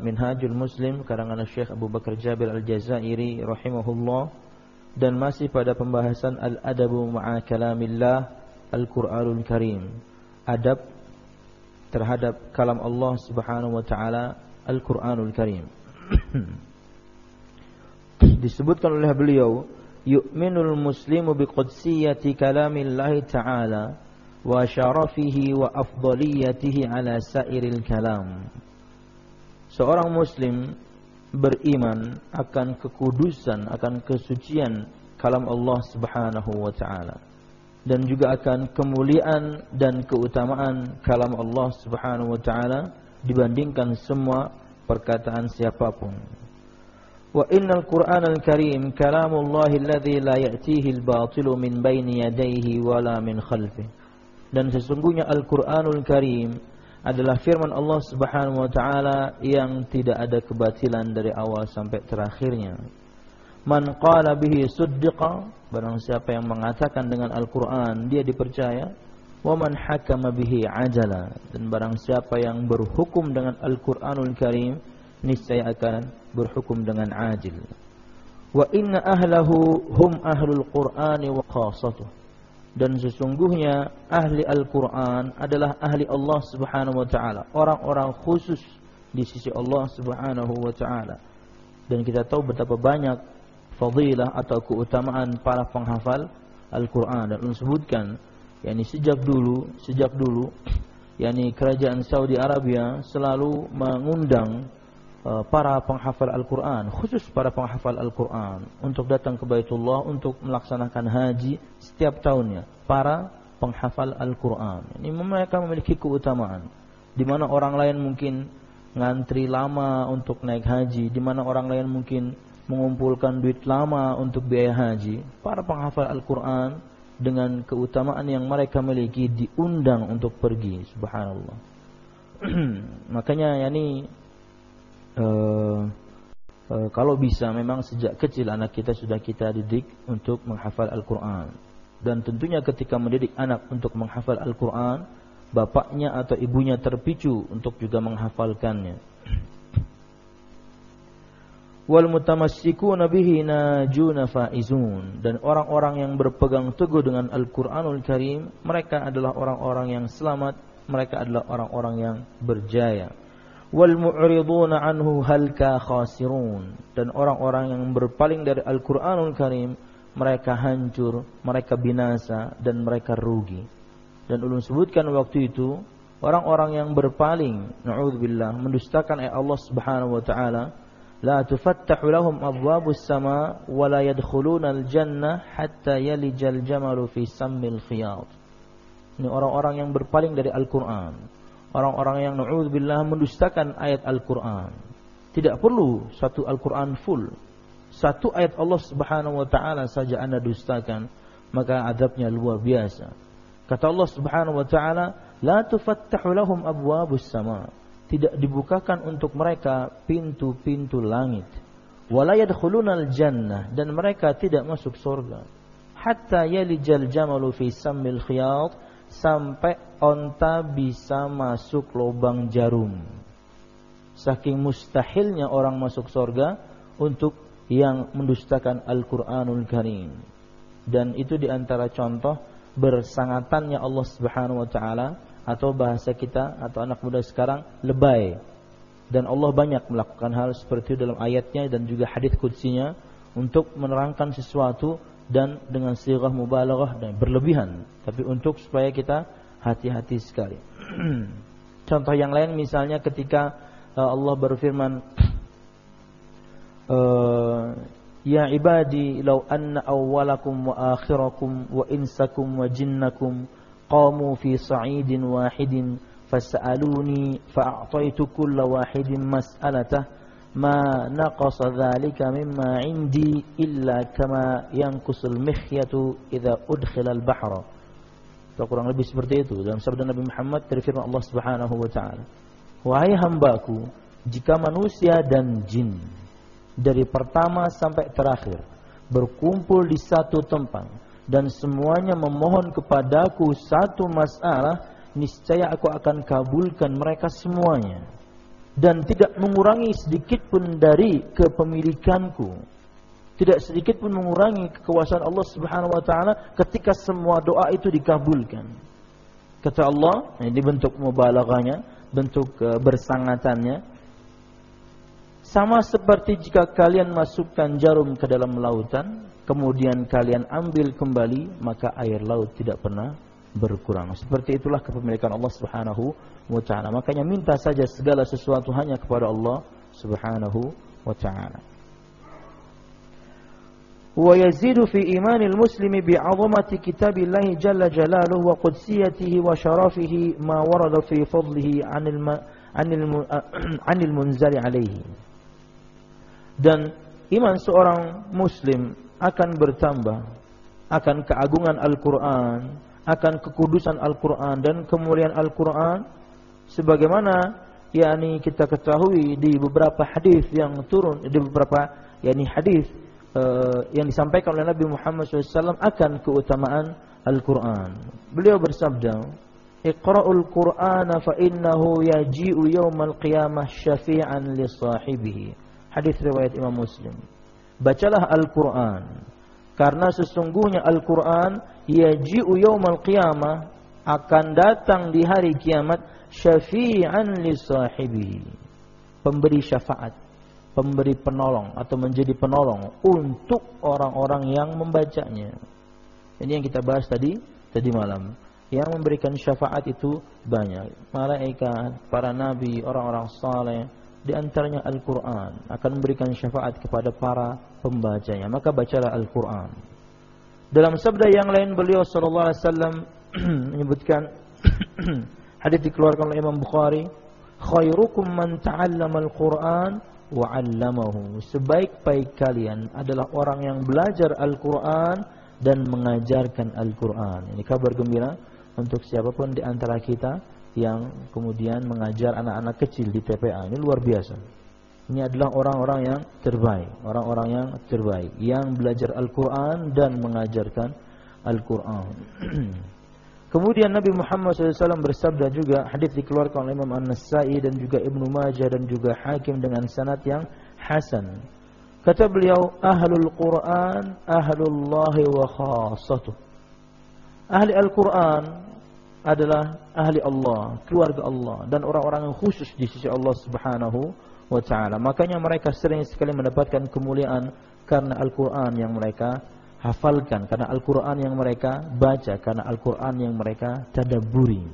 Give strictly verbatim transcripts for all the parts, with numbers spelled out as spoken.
Minhajul Muslim karangan Syekh Abu Bakar Jabir Al-Jazairi rahimahullah, dan masih pada pembahasan Al-Adabu ma'a kalamillah Al-Qur'anul Karim, adab terhadap kalam Allah Subhanahu wa taala Al-Qur'anul Karim. Disebutkan oleh beliau, yu'minul muslimu biqudsiyati kalamillahi ta'ala wa syarafihi wa afdaliyatihi ala sairil kalam. Seorang muslim beriman akan kekudusan, akan kesucian kalam Allah Subhanahu wa taala, dan juga akan kemuliaan dan keutamaan kalam Allah Subhanahu wa taala dibandingkan semua perkataan siapapun. Wa innal Qur'anal Karim kalamullahi alladzi la ya'tihi al-batilu min baini yadayhi wala min khalfihi. Dan sesungguhnya Al-Qur'anul Karim adalah firman Allah Subhanahu wa taala yang tidak ada kebatilan dari awal sampai terakhirnya. Man qala bihi suddiqa, barang siapa yang mengatakan dengan Al-Qur'an dia dipercaya. Wa man hakama bihi ajala, dan barang siapa yang berhukum dengan Al-Qur'anul Karim niscaya akan berhukum dengan adil. Wa inna ahlahu hum ahlul Qur'ani wa khassatuh. Dan sesungguhnya ahli Al-Quran adalah ahli Allah Subhanahu wa ta'ala, orang-orang khusus di sisi Allah Subhanahu wa ta'ala. Dan kita tahu betapa banyak fadilah atau keutamaan para penghafal Al-Quran. Dan disebutkan yakni sejak dulu sejak dulu yakni kerajaan Saudi Arabia selalu mengundang para penghafal Al-Quran, khusus para penghafal Al-Quran, untuk datang ke Baitullah untuk melaksanakan haji setiap tahunnya. Para penghafal Al-Quran ini mereka memiliki keutamaan, di mana orang lain mungkin ngantri lama untuk naik haji, di mana orang lain mungkin mengumpulkan duit lama untuk biaya haji. Para penghafal Al-Quran dengan keutamaan yang mereka miliki diundang untuk pergi. Subhanallah. Makanya yani Uh, uh, kalau bisa memang sejak kecil anak kita sudah kita didik untuk menghafal Al-Quran. Dan tentunya ketika mendidik anak untuk menghafal Al-Quran, bapaknya atau ibunya terpicu untuk juga menghafalkannya. Wal mutamassikuna bihi najuna faizun, dan orang-orang yang berpegang teguh dengan Al-Quranul Karim, mereka adalah orang-orang yang selamat, mereka adalah orang-orang yang berjaya. Wal mu'riduna anhu halka khasirun, dan orang-orang yang berpaling dari Al-Qur'anul Karim mereka hancur, mereka binasa, dan mereka rugi. Dan ulun sebutkan waktu itu orang-orang yang berpaling, na'udzubillah, mendustakan ayat Allah Subhanahu wa taala, la tufattahu lahum abwabus sama wa la yadkhuluna al-jannah hatta yalijal jamalu fi sammil khiyat. Ini orang-orang yang berpaling dari Al-Qur'an. Orang-orang yang na'udzubillah mendustakan ayat Al-Quran. Tidak perlu satu Al-Quran full. Satu ayat Allah Subhanahu wa ta'ala saja anda dustakan, maka adabnya luar biasa. Kata Allah Subhanahu wa ta'ala, la tufattahu lahum abwabus sama. Tidak dibukakan untuk mereka pintu-pintu langit. Wa la yadkhulunal jannah, dan mereka tidak masuk surga. Hatta yalijal jamalu fi sammil khiyat, sampai onta bisa masuk lubang jarum. Saking mustahilnya orang masuk surga untuk yang mendustakan Al-Qur'anul Karim. Dan itu diantara contoh bersangatannya Allah Subhanahu wa ta'ala, atau bahasa kita atau anak muda sekarang, lebay. Dan Allah banyak melakukan hal seperti itu dalam ayatnya dan juga hadits qudsinya untuk menerangkan sesuatu dan dengan sighah mubalaghah dan berlebihan, tapi untuk supaya kita hati-hati sekali. Contoh yang lain misalnya ketika uh, Allah berfirman, uh, ya ibadi law anna awwalakum wa akhirakum wa insakum wa jinnakum qamu fi sa'idin wahidin fas'aluni fa'ataitu kulla wahidin mas'alatah ma naqasa dzalika mimma 'indi illa kama yanqusul mikhyatu idza udkhila al-bahra. Atau kurang lebih seperti itu dalam sabda Nabi Muhammad dari firman Allah Subhanahu wa taala, wahai hambaku, jika manusia dan jin dari pertama sampai terakhir berkumpul di satu tempat dan semuanya memohon kepadaku satu masalah, niscaya aku akan kabulkan mereka semuanya. dan tidak mengurangi sedikit pun dari kepemilikanku, tidak sedikit pun mengurangi kekuasaan Allah Subhanahu wa taala ketika semua doa itu dikabulkan. Kata Allah, ini bentuk mubalaghahnya, bentuk uh, bersangatannya, sama seperti jika kalian masukkan jarum ke dalam lautan, kemudian kalian ambil kembali, maka air laut tidak pernah berkurang. Seperti itulah kepemilikan Allah Subhanahu wa taala. Makanya minta saja segala sesuatu hanya kepada Allah Subhanahu wa taala. Wa yazidu fi imanil muslimi bi 'azamati kitabillahi jalla jalaluhu wa qudsiyatihi wa syarafihi ma warada fi fadlihi 'anil 'anil 'anil munzali 'alaihi. Dan iman seorang muslim akan bertambah akan keagungan Al-Qur'an, akan kekudusan Al-Quran dan kemuliaan Al-Quran, sebagaimana yakni kita ketahui di beberapa hadis yang turun, di beberapa yakni hadis uh, yang disampaikan oleh Nabi Muhammad shallallahu alaihi wasallam akan keutamaan Al-Quran. Beliau bersabda, "Iqra'ul Qur'ana fa innahu yaji'u yaumal qiyamah syafi'an li sahibihi." Hadis riwayat Imam Muslim. Bacalah Al-Quran, karena sesungguhnya Al-Quran yaji'u yaumal qiyamah, akan datang di hari kiamat, syafi'an li sahibihi, pemberi syafaat, pemberi penolong atau menjadi penolong untuk orang-orang yang membacanya. Ini yang kita bahas tadi tadi malam. Yang memberikan syafaat itu banyak, malaikat, para nabi, orang-orang saleh, di antaranya Al-Quran akan memberikan syafaat kepada para pembacanya. Maka bacalah Al-Quran. Dalam sabda yang lain beliau sallallahu alaihi wasallam menyebutkan hadis dikeluarkan oleh Imam Bukhari, khairukum man ta'allama al-Qur'an wa 'allamahu. Sebaik-baik kalian adalah orang yang belajar Al-Qur'an dan mengajarkan Al-Qur'an. Ini kabar gembira untuk siapapun di antara kita yang kemudian mengajar anak-anak kecil di T P A. Ini luar biasa. Ini adalah orang-orang yang terbaik, orang-orang yang terbaik yang belajar Al-Quran dan mengajarkan Al-Quran. Kemudian Nabi Muhammad shallallahu alaihi wasallam bersabda juga, hadis dikeluarkan oleh Imam An-Nasa'i dan juga Ibnu Majah dan juga Hakim dengan sanad yang hasan. Kata beliau, ahlul Quran ahlullahi wa khassatuh. Ahli Al-Quran adalah ahli Allah, keluarga Allah, dan orang-orang yang khusus di sisi Allah Subhanahu wa ta'ala. Makanya mereka sering sekali mendapatkan kemuliaan karena Al-Quran yang mereka hafalkan, karena Al-Quran yang mereka baca, karena Al-Quran yang mereka tadabburi.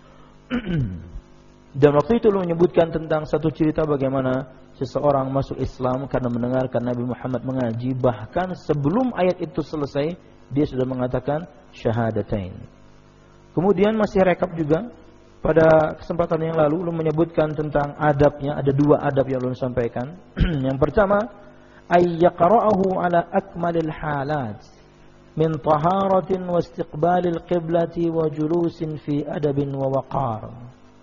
Dan waktu itu lu menyebutkan tentang satu cerita bagaimana seseorang masuk Islam karena mendengarkan Nabi Muhammad mengaji, bahkan sebelum ayat itu selesai dia sudah mengatakan syahadatain. Kemudian masih rekap juga pada kesempatan yang lalu lu menyebutkan tentang adabnya, ada dua adab yang lu sampaikan. Yang pertama, ay yaqra'ahu ala akmalil halat min taharatin wa istiqbalil qiblati wa julusin fi adabin wa waqar.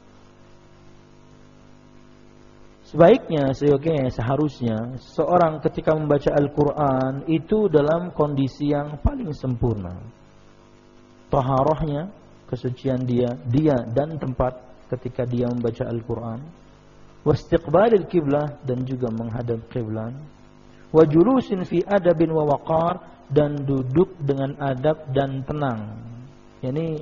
Sebaiknya, seyogianya, seharusnya seorang ketika membaca Al-Quran itu dalam kondisi yang paling sempurna. Taharahnya, kesucian dia, dia dan tempat ketika dia membaca Al-Quran. Wastiqbalil qiblah, dan juga menghadap qiblat. Wa julusin fi adabin wa waqar, dan duduk dengan adab dan tenang. Yani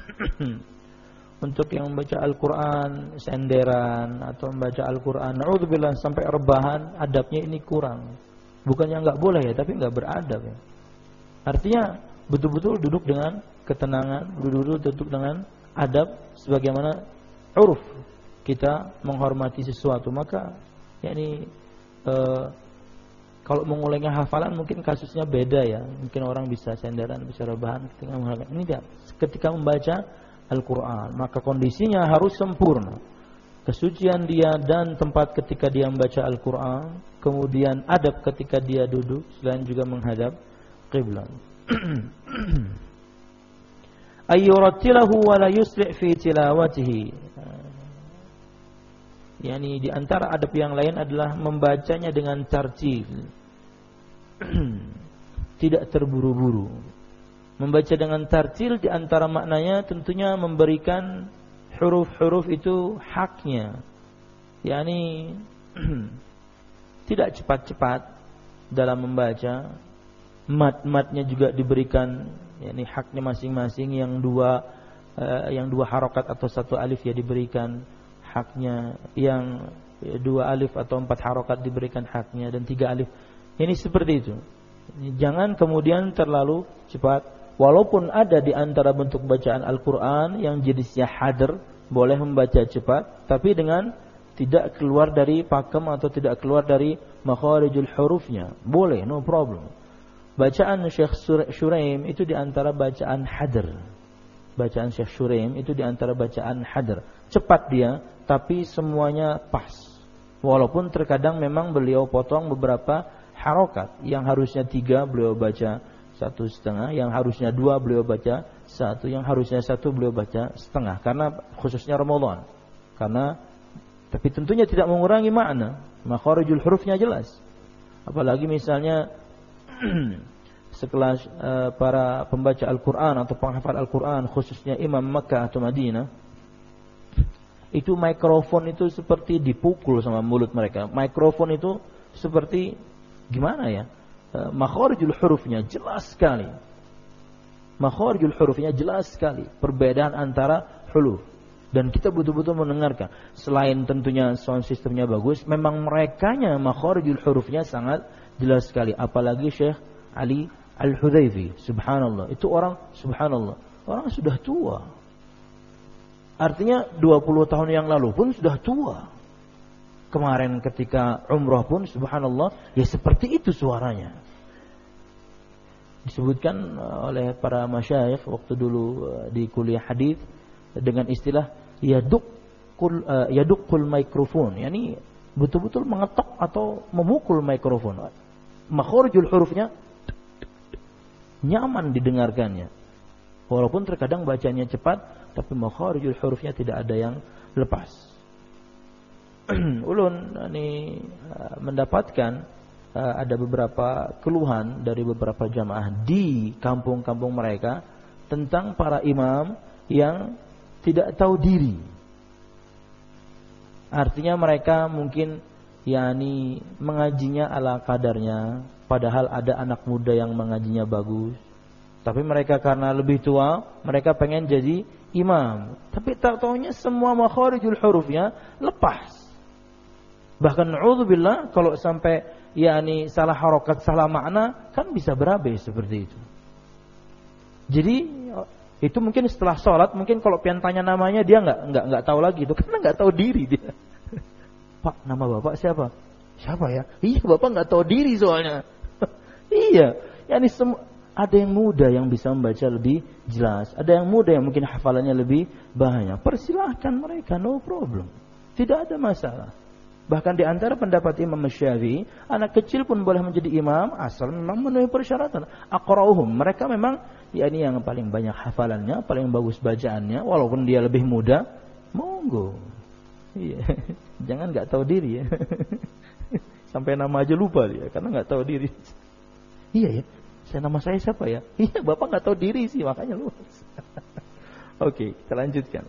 untuk yang membaca Al-Quran senderan atau membaca Al-Quran na'udzubillah sampai rebahan, adabnya ini kurang. Bukannya enggak boleh ya, tapi enggak beradab ya. Artinya betul-betul duduk dengan ketenangan, duduk duduk dengan adab sebagaimana uruf kita menghormati sesuatu. Maka yakni e, kalau mengulangnya hafalan mungkin kasusnya beda ya. Mungkin orang bisa senderan, bisa rebahan ketika menghafal. Ini tidak. Ketika membaca Al-Quran, maka kondisinya harus sempurna. Kesucian dia dan tempat ketika dia membaca Al-Quran, kemudian adab ketika dia duduk, selain juga menghadap qiblat. Ayyurattilahu wa la yusri' fi tilawatihi. Yani di antara adab yang lain adalah membacanya dengan tartil. Tidak terburu-buru. Membaca dengan tartil di antara maknanya tentunya memberikan huruf-huruf itu haknya. yakni tidak cepat-cepat dalam membaca, mat-matnya juga diberikan yakni haknya masing-masing, yang dua uh, yang dua harokat atau satu alif ya diberikan haknya, yang dua alif atau empat harokat diberikan haknya, dan tiga alif. Ini seperti itu. Jangan kemudian terlalu cepat. Walaupun ada di antara bentuk bacaan Al-Quran yang jenisnya hadr, boleh membaca cepat, tapi dengan tidak keluar dari pakem atau tidak keluar dari makharijul hurufnya. Boleh, no problem. Bacaan Syekh Shuraim itu di antara bacaan hadr. Bacaan Syekh Shuraim itu di antara bacaan hadr. Cepat dia, tapi semuanya pas. Walaupun terkadang memang beliau potong beberapa harokat. Yang harusnya tiga beliau baca satu setengah, yang harusnya dua beliau baca satu, yang harusnya satu beliau baca setengah. Karena khususnya Ramadan. Karena, tapi tentunya tidak mengurangi makna. Makharijul hurufnya jelas. Apalagi misalnya sekelas uh, para pembaca Al-Quran atau penghafal Al-Quran, khususnya Imam Makkah atau Madinah, itu mikrofon itu seperti dipukul sama mulut mereka. Mikrofon itu seperti gimana ya? Uh, makharijul hurufnya jelas sekali. Makharijul hurufnya jelas sekali. Perbedaan antara huruf. Dan kita betul-betul mendengarkan. Selain tentunya sound systemnya bagus, memang merekanya makharijul hurufnya sangat jelas sekali. Apalagi Syekh Ali Al-Hudhaifi, subhanallah. Itu orang, subhanallah, orang sudah tua. Artinya dua puluh tahun yang lalu pun sudah tua. Kemarin ketika umrah pun, subhanallah, ya seperti itu suaranya. Disebutkan oleh para masyayikh waktu dulu di kuliah hadis dengan istilah yadukul uh, yadukul mikrofon, yakni betul-betul mengetok atau memukul mikrofon. Makharijul hurufnya nyaman didengarkannya. Walaupun terkadang bacanya cepat, tapi makharijul hurufnya tidak ada yang lepas. Ulun ini uh, mendapatkan uh, ada beberapa keluhan dari beberapa jamaah di kampung-kampung mereka tentang para imam yang tidak tahu diri. Artinya mereka mungkin yakni mengajinya ala kadarnya, padahal ada anak muda yang mengajinya bagus. Tapi mereka karena lebih tua, mereka pengen jadi imam. Tapi tak taunya semua makharijul hurufnya lepas. Bahkan na'udzubillah kalau sampai yakni salah harokat, salah makna, kan bisa berabe seperti itu. Jadi itu mungkin setelah sholat, mungkin kalau pian tanya namanya dia nggak nggak nggak tahu lagi itu, karena nggak tahu diri dia. Pak, nama bapak siapa? Siapa ya? Iya, bapak nggak tahu diri soalnya. Iya, yakni semua. Ada yang muda yang bisa membaca lebih jelas, ada yang muda yang mungkin hafalannya lebih banyak. Persilahkan mereka, no problem, tidak ada masalah. Bahkan di antara pendapat Imam Syafi'i, anak kecil pun boleh menjadi imam asal memang memenuhi persyaratan. Aqra'uhum, mereka memang ya ini yang paling banyak hafalannya, paling bagus bacaannya, walaupun dia lebih muda, monggo. Iya. Jangan enggak tahu diri ya. Sampai nama aja lupa dia karena enggak tahu diri. Iya ya. Saya nama saya siapa ya? Iya, Bapak enggak tahu diri sih, makanya lupa. Oke, kita lanjutkan.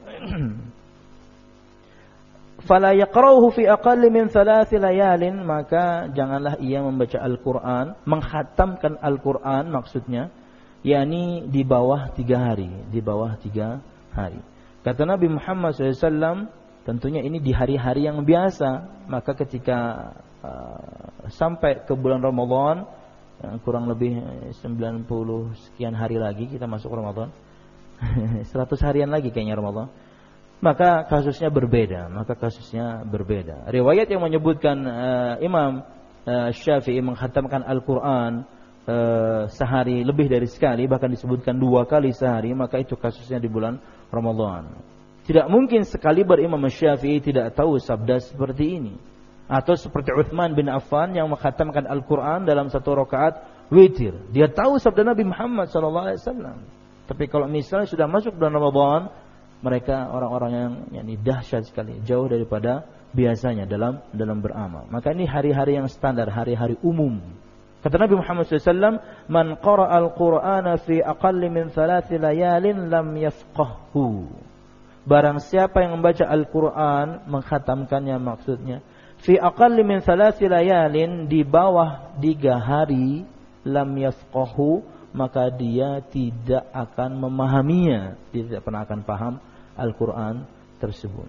Fala yaqra'uhu fi aqalli min thalathi layalin, maka janganlah ia membaca Al-Qur'an, menghatamkan Al-Qur'an maksudnya, yakni di bawah tiga hari, di bawah tiga hari. Kata Nabi Muhammad shallallahu alaihi wasallam, tentunya ini di hari-hari yang biasa, maka ketika uh, sampai ke bulan Ramadan, uh, kurang lebih sembilan puluh sekian hari lagi kita masuk Ramadan, seratus harian lagi kayaknya Ramadan. Maka kasusnya berbeda, maka kasusnya berbeda. Riwayat yang menyebutkan uh, Imam uh, Syafi'i menghatamkan Al-Quran uh, sehari lebih dari sekali, bahkan disebutkan dua kali sehari, maka itu kasusnya di bulan Ramadan. Tidak mungkin sekali berimam Syafi'i tidak tahu sabda seperti ini. Atau seperti Uthman bin Affan yang menghatamkan Al-Quran dalam satu rakaat witir. Dia tahu sabda Nabi Muhammad sallallahu alaihi wasallam. Tapi kalau misalnya sudah masuk bulan Ramadan, mereka orang-orang yang yakni dahsyat sekali, jauh daripada biasanya dalam dalam beramal. Maka ini hari-hari yang standar, hari-hari umum. Kata Nabi Muhammad sallallahu alaihi wasallam, "Man qara'a al-Qur'ana fi aqalli min thalathi layalin lam yafqahhu." barang siapa yang membaca Al-Qur'an, mengkhatamkannya maksudnya, fi aqalli min thalathi layalin, di bawah tiga hari, lam yafqahu, maka dia tidak akan memahaminya, dia tidak pernah akan paham Al-Qur'an tersebut.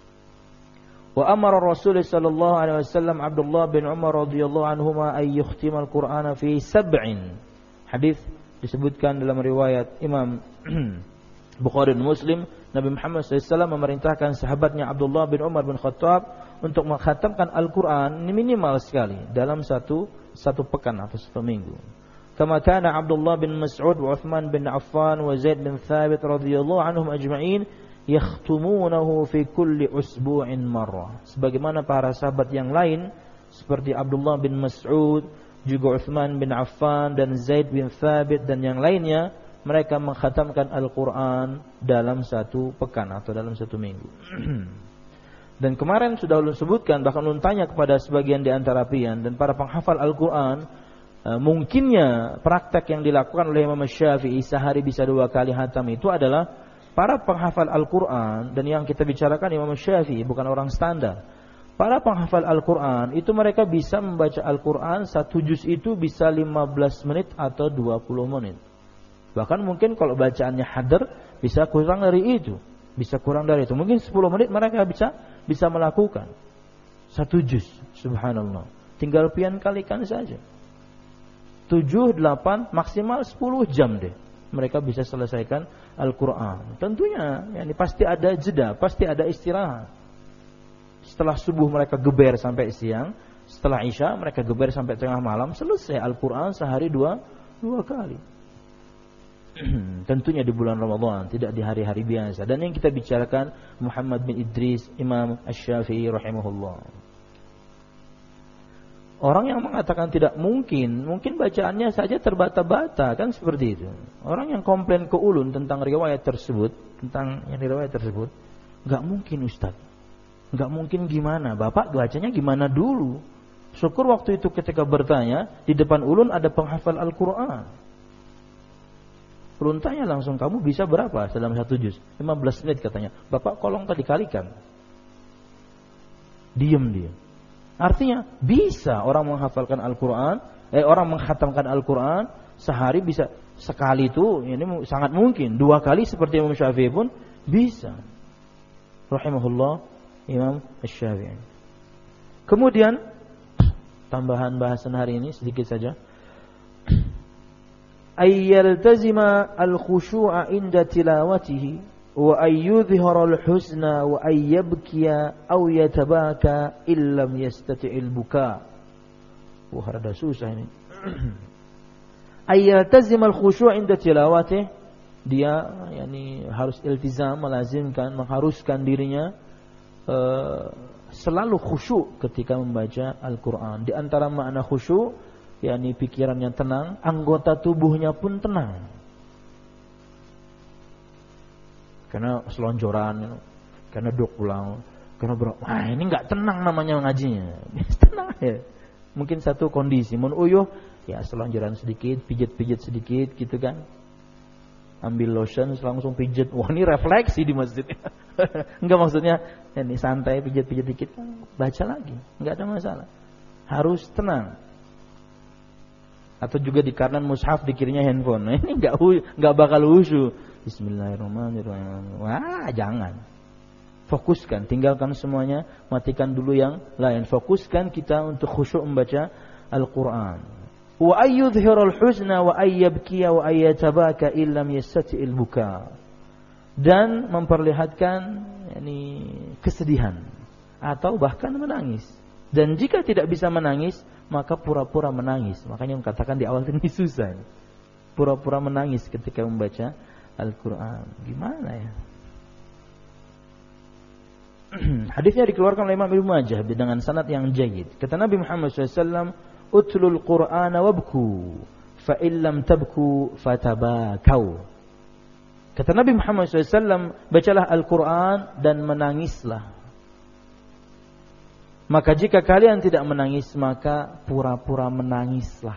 Wa amara Rasul sallallahu alaihi wasallam Abdullah bin Umar radhiyallahu anhuma ay yukhtima al-Qur'ana fi sab'in. Hadis disebutkan dalam riwayat Imam Bukhari dan Muslim, Nabi Muhammad sallallahu alaihi wasallam memerintahkan sahabatnya Abdullah bin Umar bin Khattab untuk mengkhatamkan Al-Qur'an minimal sekali dalam satu satu pekan atau satu minggu. Kama kana Abdullah bin Mas'ud wa Uthman bin Affan wa Zaid bin Thabit radhiyallahu anhum ajma'in yakhtumunahu fi kulli usbu'in marrah. Sebagaimana para sahabat yang lain seperti Abdullah bin Mas'ud, juga Uthman bin Affan dan Zaid bin Thabit dan yang lainnya, mereka mengkhatamkan Al-Qur'an dalam satu pekan atau dalam satu minggu. Dan kemarin sudah ulun sebutkan, bahkan ulun tanya kepada sebagian di antara pian dan para penghafal Al-Qur'an, mungkinnya praktek yang dilakukan oleh Imam Syafi'i sehari bisa dua kali khatam itu adalah para penghafal Al-Qur'an, dan yang kita bicarakan Imam Syafi'i bukan orang standar. Para penghafal Al-Qur'an itu mereka bisa membaca Al-Qur'an satu juz itu bisa lima belas menit atau dua puluh menit. Bahkan mungkin kalau bacaannya hadar bisa kurang dari itu, bisa kurang dari itu. Mungkin sepuluh menit mereka bisa bisa melakukan satu juz. Subhanallah. Tinggal pian kalikan saja. tujuh, delapan, maksimal sepuluh jam deh. Mereka bisa selesaikan Al-Qur'an. Tentunya yani pasti ada jeda, pasti ada istirahat. Setelah subuh mereka geber sampai siang, setelah isya mereka geber sampai tengah malam, selesai Al-Qur'an sehari dua dua kali. Tentunya di bulan Ramadan, tidak di hari-hari biasa. Dan yang kita bicarakan Muhammad bin Idris, Imam Asy-Syafi'i rahimahullah. Orang yang mengatakan tidak mungkin, mungkin bacaannya saja terbata-bata, kan seperti itu. Orang yang komplain ke ulun tentang riwayat tersebut, tentang yang riwayat tersebut, enggak mungkin Ustaz. Enggak mungkin gimana? Bapak bacanya gimana dulu? Syukur waktu itu ketika bertanya, di depan ulun ada penghafal Al-Qur'an. Ulun tanya langsung, kamu bisa berapa dalam satu juz? lima belas menit katanya. Bapak kolong tadi kalikan. Diam dia. Artinya bisa orang menghafalkan Al-Qur'an, eh orang menghatamkan Al-Qur'an sehari bisa sekali itu, ini sangat mungkin. Dua kali seperti Imam Syafi'i pun bisa. Rahimahullah Imam Asy-Syafi'i. Kemudian tambahan bahasan hari ini sedikit saja. Ayyaltazima al-khushu'a inda tilawatihi wa ayyudhhira al-huzna wa ayyabkiya aw yatabaka illam yastati'il buka. Wah, rada susah ini. Ayyaltazima al-khushu' inda tilawatihi, dia yani harus iltizam, melazimkan, mengharuskan dirinya uh, selalu khusyuk ketika membaca Al-Qur'an. Di antara makna khusyuk yakni pikirannya tenang, anggota tubuhnya pun tenang. Karena selonjoran, karena duk pulang, karena ber- wah ini enggak tenang namanya ngajinya. Tenang ya. Mungkin satu kondisi, mun uyuh ya selonjoran sedikit, pijit-pijit sedikit gitu kan. Ambil lotion langsung pijit. Wah, ini refleksi di masjid. Enggak maksudnya ini santai pijit-pijit dikit, baca lagi, enggak ada masalah. Harus tenang. Atau juga di kanan mushaf, di kirinya handphone. Nah, ini enggak enggak bakal khusyuk. Bismillahirrahmanirrahim. Wah, jangan. Fokuskan, tinggalkan semuanya, matikan dulu yang lain. Fokuskan kita untuk khusyuk membaca Al-Qur'an. Wa ayyudhhirul huzna wa ayyabkiya wa ayyatabaka illam yastati'il buka. Dan memperlihatkan yakni kesedihan atau bahkan menangis. Dan jika tidak bisa menangis, maka pura-pura menangis. Makanya yang katakan di awal ini susah. Pura-pura menangis ketika membaca Al-Qur'an. Gimana ya? Hadisnya dikeluarkan oleh Imam Ibnu Majah dengan sanad yang jayyid. Kata Nabi Muhammad shallallahu alaihi wasallam, "Utlul Qur'ana wabku, fa illam tabku fatabakau." Kata Nabi Muhammad shallallahu alaihi wasallam, bacalah Al-Qur'an dan menangislah. Maka jika kalian tidak menangis, maka pura-pura menangislah.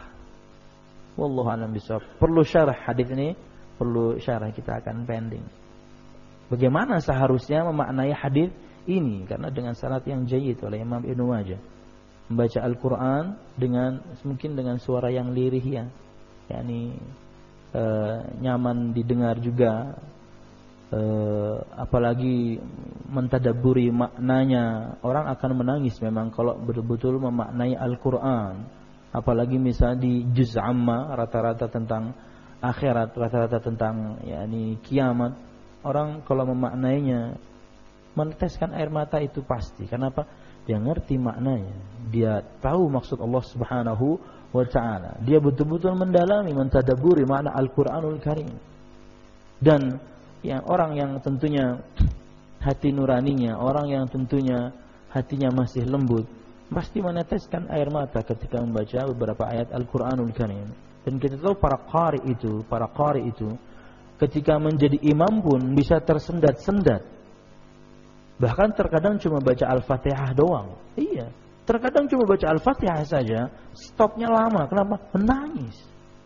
Wallahu a'lam bishawab. Perlu syarah hadis ini, perlu syarah, kita akan pending. Bagaimana seharusnya memaknai hadis ini? Karena dengan sanad yang jayyid oleh Imam Ibnu Majah, membaca Al-Quran dengan mungkin dengan suara yang lirih ya, yakni e, nyaman didengar juga, e, apalagi mentadabburi maknanya. Orang akan menangis memang kalau betul-betul memaknai Al-Quran. Apalagi misalnya di juz amma rata-rata tentang akhirat, rata-rata tentang yakni kiamat. Orang kalau memaknainya meneteskan air mata itu pasti. Kenapa? Dia ngerti maknanya. Dia tahu maksud Allah Subhanahu wa taala. Dia betul-betul mendalami, mentadabburi makna Al-Qur'anul Karim. Dan yang orang yang tentunya hati nuraninya, orang yang tentunya hatinya masih lembut, pasti meneteskan air mata ketika membaca beberapa ayat Al-Qur'anul Karim. Dan kita tahu para qari itu, para qari itu ketika menjadi imam pun bisa tersendat-sendat. Bahkan terkadang cuma baca Al-Fatihah doang. Iya, terkadang cuma baca Al-Fatihah saja, stopnya lama. Kenapa? Menangis.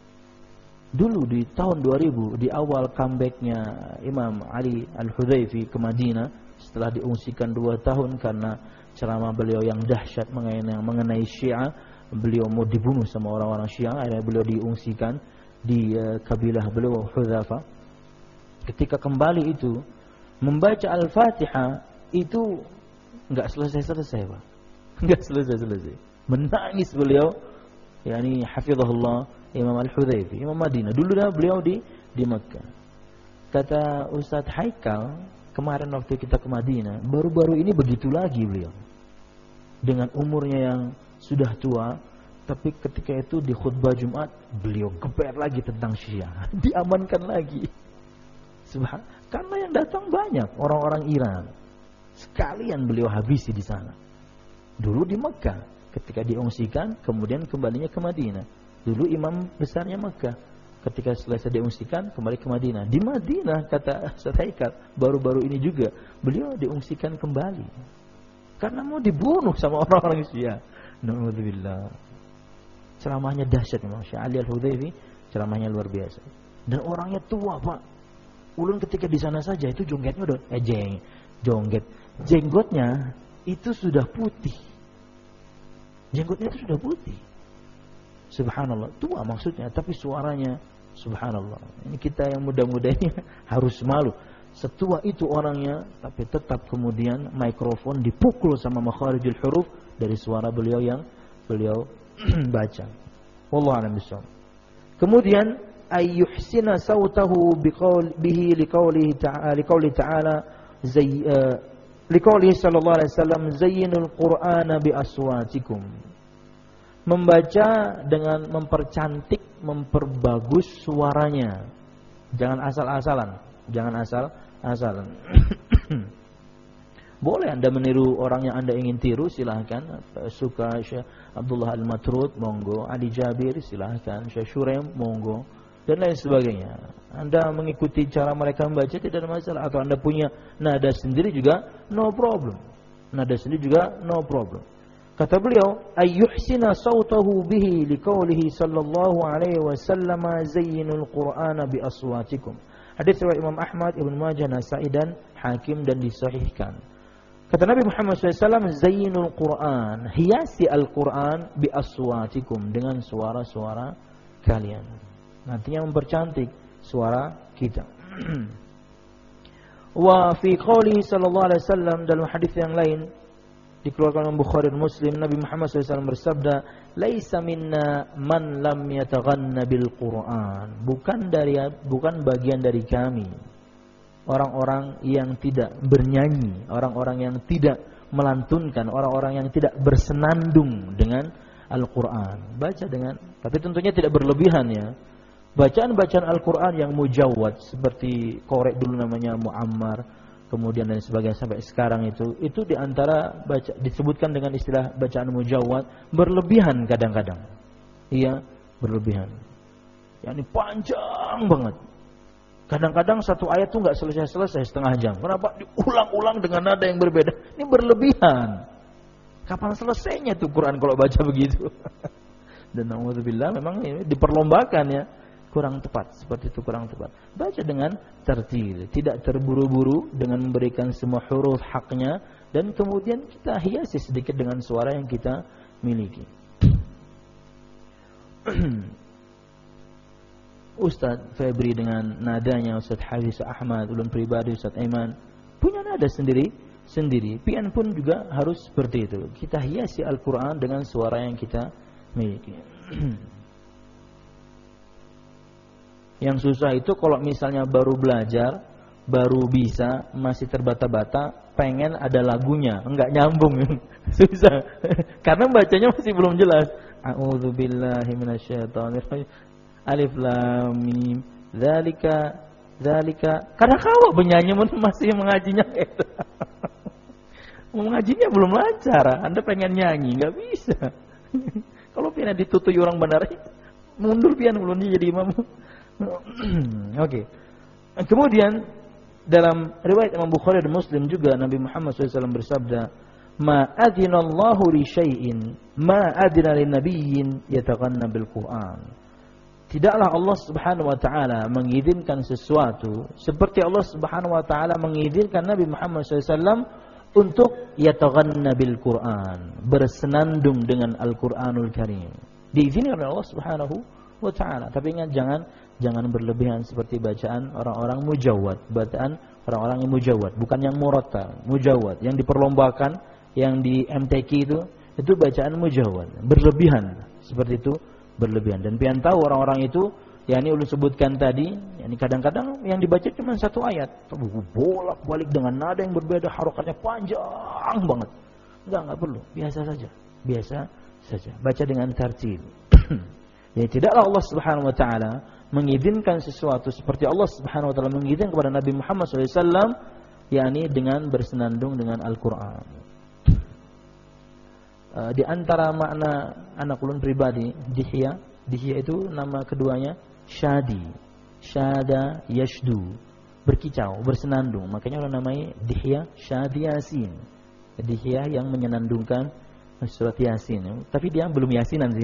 Dulu di tahun dua ribu, di awal comebacknya Imam Ali Al-Hudhaifi ke Madinah, setelah diungsikan dua tahun karena ceramah beliau yang dahsyat mengenai, mengenai Syiah, beliau mau dibunuh sama orang-orang Syiah, akhirnya beliau diungsikan di uh, kabilah beliau Hudzafah. Ketika kembali itu membaca Al-Fatihah itu enggak selesai-selesai, Pak. Enggak selesai-selesai. Menangis beliau, yakni hafizahullah Imam Al-Hudhaifi, Imam Madinah. Dulu dah beliau di di Makkah. Kata Ustaz Haikal, kemarin waktu kita ke Madinah, baru-baru ini begitu lagi beliau. Dengan umurnya yang sudah tua, tapi ketika itu di khutbah Jumat beliau geber lagi tentang Syiah, diamankan lagi. Subhan, karena yang datang banyak orang-orang Iran, sekalian beliau habisi di sana. Dulu di Mekah, ketika diungsikan, kemudian kembalinya ke Madinah. Dulu imam besarnya Mekah, ketika selesai diungsikan kembali ke Madinah. Di Madinah kata Ustaz Haikal, baru-baru ini juga beliau diungsikan kembali karena mau dibunuh sama orang-orang Syiah. Na'udzubillah. Ceramahnya dahsyat Imam Syekh Ali Al-Hudhaifi, ceramahnya luar biasa. Dan orangnya tua, Pak. Ulun ketika di sana saja itu jonggotnya udah eh jeng, jongget. Jenggotnya itu sudah putih. Jenggotnya itu sudah putih. Subhanallah, tua maksudnya, tapi suaranya subhanallah. Ini kita yang muda-muda ini harus malu. Setua itu orangnya, tapi tetap kemudian mikrofon dipukul sama makharijul huruf dari suara beliau yang beliau baca. Wallahu a'lam bishawab. Kemudian ayyuhsina sautahu biqaul bihi liqaulihi ta'ala liqauli ta'ala zay uh, liqaulihi sallallahu alaihi wasallam zayyinul qur'ana bi aswatikum. Membaca dengan mempercantik, memperbagus suaranya. Jangan asal-asalan, jangan asal-asalan. Boleh Anda meniru orang yang Anda ingin tiru, silahkan. Suka Syekh Abdullah Al-Matrud, monggo. Ali Jabir, silahkan. Syekh Shurem, monggo. Dan lain sebagainya. Anda mengikuti cara mereka membaca, tidak ada masalah. Atau Anda punya nada sendiri juga, no problem. Nada sendiri juga, no problem. Kata beliau, ayyuhsina sautahu bihi liqaulihi sallallahu alaihi wasallam zayyinul qur'ana bi aswatikum. Hadis riwayat Imam Ahmad, Ibnu Majah, Nasa'i dan Hakim dan disahihkan. Kata Nabi Muhammad shallallahu alaihi wasallam, zayyinul Qur'an, hiasi Al-Qur'an bi aswatikum, dengan suara-suara kalian. Nantinya mempercantik suara kita. Wa fi qoulihi sallallahu alaihi wasallam, dalam hadis yang lain dikeluarkan oleh Bukhari dan Muslim, Nabi Muhammad shallallahu alaihi wasallam bersabda, laisa minna man lam yataghanna bil Qur'an. Bukan dari bukan bagian dari kami orang-orang yang tidak bernyanyi, orang-orang yang tidak melantunkan, orang-orang yang tidak bersenandung dengan Al-Qur'an. Baca dengan, tapi tentunya tidak berlebihan ya. Bacaan-bacaan Al-Qur'an yang mujawwad, seperti korek dulu namanya Muammar, kemudian dan sebagainya sampai sekarang itu, itu diantara baca, disebutkan dengan istilah bacaan mujawwad, berlebihan kadang-kadang. Iya, berlebihan. Yani panjang banget. Kadang-kadang satu ayat itu nggak selesai-selesai, setengah jam. Kenapa? Diulang-ulang dengan nada yang berbeda. Ini berlebihan. Kapan selesainya tuh Quran kalau baca begitu? Dan na'udzubillah, memang ini diperlombakan ya. kurang tepat, seperti itu kurang tepat. Baca dengan tartil, tidak terburu-buru dengan memberikan semua huruf haknya, dan kemudian kita hiasi sedikit dengan suara yang kita miliki. Ustadz Febri dengan nadanya, Ustadz Hafiz Ahmad, ulun pribadi Ustadz Aiman, punya nada sendiri sendiri. Pian pun juga harus seperti itu. Kita hiasi Al-Quran dengan suara yang kita miliki. Yang susah itu kalau misalnya baru belajar, baru bisa, masih terbata-bata, pengen ada lagunya, enggak nyambung. Susah. Karena bacanya masih belum jelas. A'udzubillahi minasyaitonirrajim. Alif lam mim. Dzalika dzalika. Karena kau penyanyi masih mengajinya itu. Mengajinya belum lancar. Anda pengen nyanyi, enggak bisa. Kalau pengen ditutui orang benar, mundur pian belum jadi imam. Oke. Okay. Kemudian dalam riwayat Imam Bukhari dan Muslim juga Nabi Muhammad shallallahu alaihi wasallam bersabda, "Ma adzinallahu li syai'in ma adzina lin nabiyyin yataghanna bil Qur'an." Tidaklah Allah Subhanahu wa taala mengizinkan sesuatu seperti Allah Subhanahu wa taala mengizinkan Nabi Muhammad shallallahu alaihi wasallam untuk yataghanna bil Qur'an, bersenandung dengan Al-Qur'anul Karim. Diizinkan oleh Allah Subhanahu wa taala. Tapi ingat, jangan jangan berlebihan seperti bacaan orang-orang mujawwad, bacaan orang-orang yang mujawwad, bukan yang murattal, mujawwad, yang diperlombakan, yang di M T Q itu, itu bacaan mujawwad, berlebihan, seperti itu berlebihan. Dan pian tahu orang-orang itu, yang ini ulun sebutkan tadi, yang ini kadang-kadang yang dibaca cuma satu ayat, bolak-balik dengan nada yang berbeda, harokatnya panjang banget. Enggak, enggak perlu, biasa saja, biasa saja. Baca dengan tartil. Ya, tidaklah Allah Subhanahu wa taala mengizinkan sesuatu seperti Allah Subhanahu wa taala mengizinkan kepada Nabi Muhammad shallallahu alaihi wasallam, yakni dengan bersenandung dengan Al-Qur'an. Uh, di antara makna anak ulun pribadi, dihya, dihya itu nama keduanya syadi. Syada yashdu, berkicau, bersenandung. Makanya orang namanya dihya syadi yasin. Dihya yang menyenandungkan surat Yasin. Tapi dia belum Yasinan sih.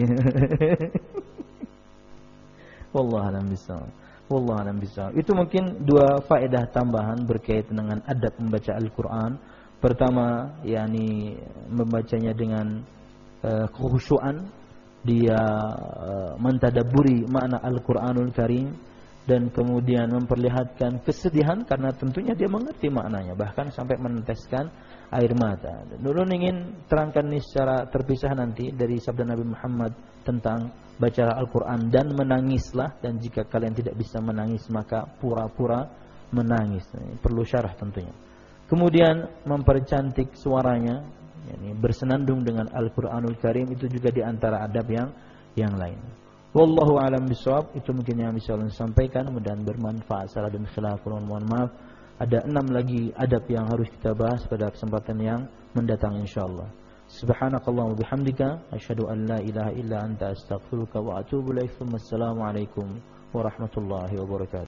Wallahu a'lam bishawab. Wallahu a'lam bishawab. Itu mungkin dua faedah tambahan berkaitan dengan adab membaca Al-Qur'an. Pertama, yakni membacanya dengan uh, kekhusyuan, dia uh, mentadabburi makna Al-Qur'anul Karim, dan kemudian memperlihatkan kesedihan karena tentunya dia mengerti maknanya, bahkan sampai meneteskan air mata. Dulu ingin terangkan ini secara terpisah nanti dari sabda Nabi Muhammad tentang baca Al-Quran dan menangislah, dan jika kalian tidak bisa menangis maka pura-pura menangis. Ini perlu syarah tentunya. Kemudian mempercantik suaranya, yakni bersenandung dengan Al-Quranul Karim, itu juga di antara adab yang yang lain. Wallahu a'lam bishawab. Itu mungkin yang bisa saya sampaikan, mudah-mudahan bermanfaat. Salah dan khilaf, mohon maaf. Ada enam lagi adab yang harus kita bahas pada kesempatan yang mendatang insyaallah. Subhanakallahumma wa bihamdika asyhadu an la ilaha illa anta astaghfiruka wa atubu ilaik. Wassalamu alaikum warahmatullahi wabarakatuh.